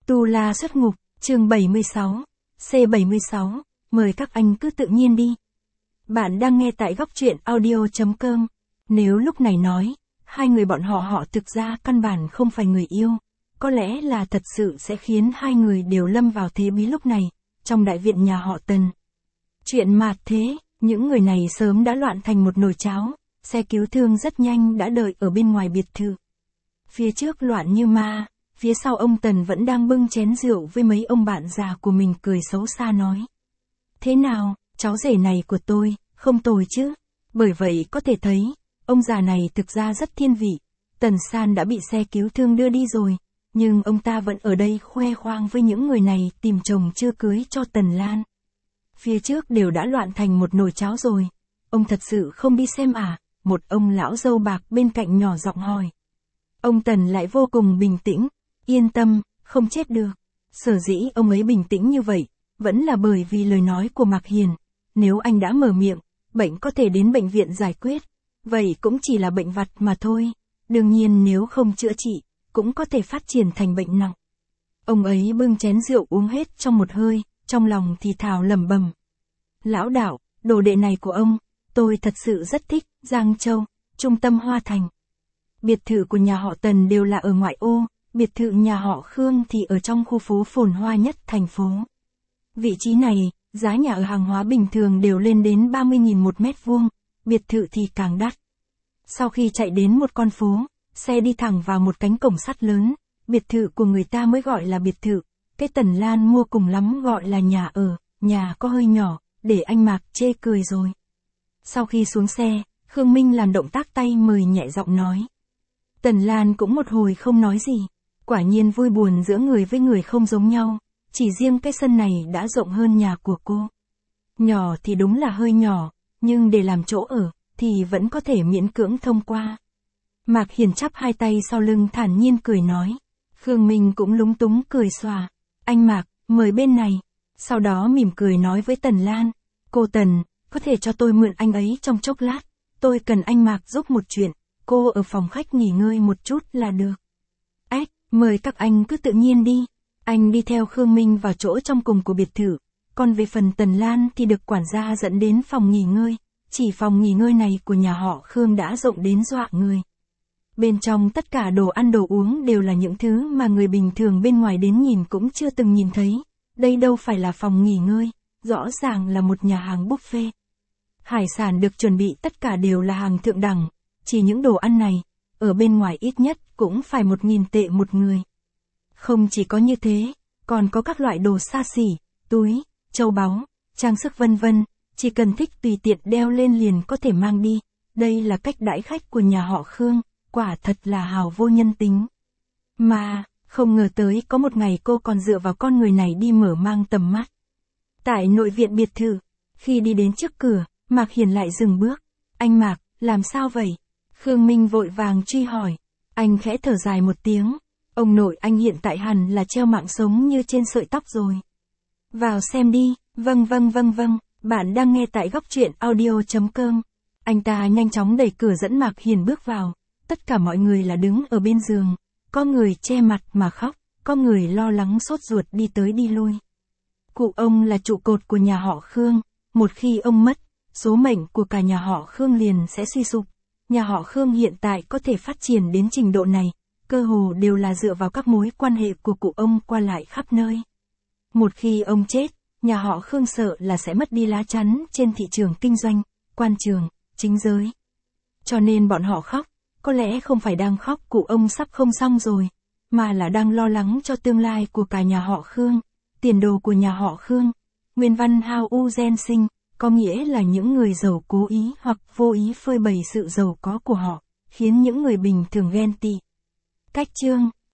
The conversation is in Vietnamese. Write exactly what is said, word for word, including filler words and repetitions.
Tu La xuất ngục, chương bảy mươi sáu, C bảy mươi sáu, mời các anh cứ tự nhiên đi. Bạn đang nghe tại góc truyện audio.com. Nếu lúc này nói, hai người bọn họ họ thực ra căn bản không phải người yêu, có lẽ là thật sự sẽ khiến hai người đều lâm vào thế bí lúc này, trong đại viện nhà họ Tần. Chuyện mạt thế, những người này sớm đã loạn thành một nồi cháo, xe cứu thương rất nhanh đã đợi ở bên ngoài biệt thự. Phía trước loạn như ma, phía sau ông Tần vẫn đang bưng chén rượu với mấy ông bạn già của mình cười xấu xa nói. Thế nào, cháu rể này của tôi, không tồi chứ? Bởi vậy có thể thấy, ông già này thực ra rất thiên vị. Tần San đã bị xe cứu thương đưa đi rồi, nhưng ông ta vẫn ở đây khoe khoang với những người này tìm chồng chưa cưới cho Tần Lan. Phía trước đều đã loạn thành một nồi cháo rồi. Ông thật sự không đi xem à? Một ông lão râu bạc bên cạnh nhỏ giọng hỏi. Ông Tần lại vô cùng bình tĩnh. Yên tâm, không chết được. Sở dĩ ông ấy bình tĩnh như vậy, vẫn là bởi vì lời nói của Mạc Hiền. Nếu anh đã mở miệng, bệnh có thể đến bệnh viện giải quyết. Vậy cũng chỉ là bệnh vặt mà thôi. Đương nhiên nếu không chữa trị, cũng có thể phát triển thành bệnh nặng. Ông ấy bưng chén rượu uống hết trong một hơi, trong lòng thì thào lẩm bẩm. Lão đạo, đồ đệ này của ông, tôi thật sự rất thích, Giang Châu, trung tâm Hoa Thành. Biệt thự của nhà họ Tần đều là ở ngoại ô, biệt thự nhà họ Khương thì ở trong khu phố phồn hoa nhất thành phố. Vị trí này, giá nhà ở hàng hóa bình thường đều lên đến ba mươi nghìn một mét vuông, biệt thự thì càng đắt. Sau khi chạy đến một con phố, xe đi thẳng vào một cánh cổng sắt lớn, biệt thự của người ta mới gọi là biệt thự, cái Tần Lan mua cùng lắm gọi là nhà ở, nhà có hơi nhỏ, để anh Mạc chê cười rồi. Sau khi xuống xe, Khương Minh làm động tác tay mời nhẹ giọng nói. Tần Lan cũng một hồi không nói gì, quả nhiên vui buồn giữa người với người không giống nhau, chỉ riêng cái sân này đã rộng hơn nhà của cô. Nhỏ thì đúng là hơi nhỏ, nhưng để làm chỗ ở, thì vẫn có thể miễn cưỡng thông qua. Mạc Hiền chắp hai tay sau lưng thản nhiên cười nói. Khương Minh cũng lúng túng cười xòa. Anh Mạc, mời bên này. Sau đó mỉm cười nói với Tần Lan. Cô Tần, có thể cho tôi mượn anh ấy trong chốc lát. Tôi cần anh Mạc giúp một chuyện. Cô ở phòng khách nghỉ ngơi một chút là được. Ếch, mời các anh cứ tự nhiên đi. Anh đi theo Khương Minh vào chỗ trong cùng của biệt thự. Còn về phần Tần Lan thì được quản gia dẫn đến phòng nghỉ ngơi. Chỉ phòng nghỉ ngơi này của nhà họ Khương đã rộng đến dọa người. Bên trong tất cả đồ ăn đồ uống đều là những thứ mà người bình thường bên ngoài đến nhìn cũng chưa từng nhìn thấy. Đây đâu phải là phòng nghỉ ngơi, rõ ràng là một nhà hàng buffet. Hải sản được chuẩn bị tất cả đều là hàng thượng đẳng, chỉ những đồ ăn này, ở bên ngoài ít nhất cũng phải một nghìn tệ một người. Không chỉ có như thế, còn có các loại đồ xa xỉ, túi, châu báu, trang sức vân vân, chỉ cần thích tùy tiện đeo lên liền có thể mang đi. Đây là cách đãi khách của nhà họ Khương. Quả thật là hào vô nhân tính. Mà, không ngờ tới có một ngày cô còn dựa vào con người này đi mở mang tầm mắt. Tại nội viện biệt thự, khi đi đến trước cửa, Mạc Hiền lại dừng bước. Anh Mạc, làm sao vậy? Khương Minh vội vàng truy hỏi. Anh khẽ thở dài một tiếng. Ông nội anh hiện tại hẳn là treo mạng sống như trên sợi tóc rồi. Vào xem đi, vâng vâng vâng vâng, bạn đang nghe tại góc truyện audio.com. Anh ta nhanh chóng đẩy cửa dẫn Mạc Hiền bước vào. Tất cả mọi người là đứng ở bên giường, có người che mặt mà khóc, có người lo lắng sốt ruột đi tới đi lui. Cụ ông là trụ cột của nhà họ Khương, một khi ông mất, số mệnh của cả nhà họ Khương liền sẽ suy sụp. Nhà họ Khương hiện tại có thể phát triển đến trình độ này, cơ hồ đều là dựa vào các mối quan hệ của cụ ông qua lại khắp nơi. Một khi ông chết, nhà họ Khương sợ là sẽ mất đi lá chắn trên thị trường kinh doanh, quan trường, chính giới. Cho nên bọn họ khóc. Có lẽ không phải đang khóc cụ ông sắp không xong rồi, mà là đang lo lắng cho tương lai của cả nhà họ Khương, tiền đồ của nhà họ Khương. Nguyên văn hao u gen sinh, có nghĩa là những người giàu cố ý hoặc vô ý phơi bày sự giàu có của họ, khiến những người bình thường ghen tị. Cách chương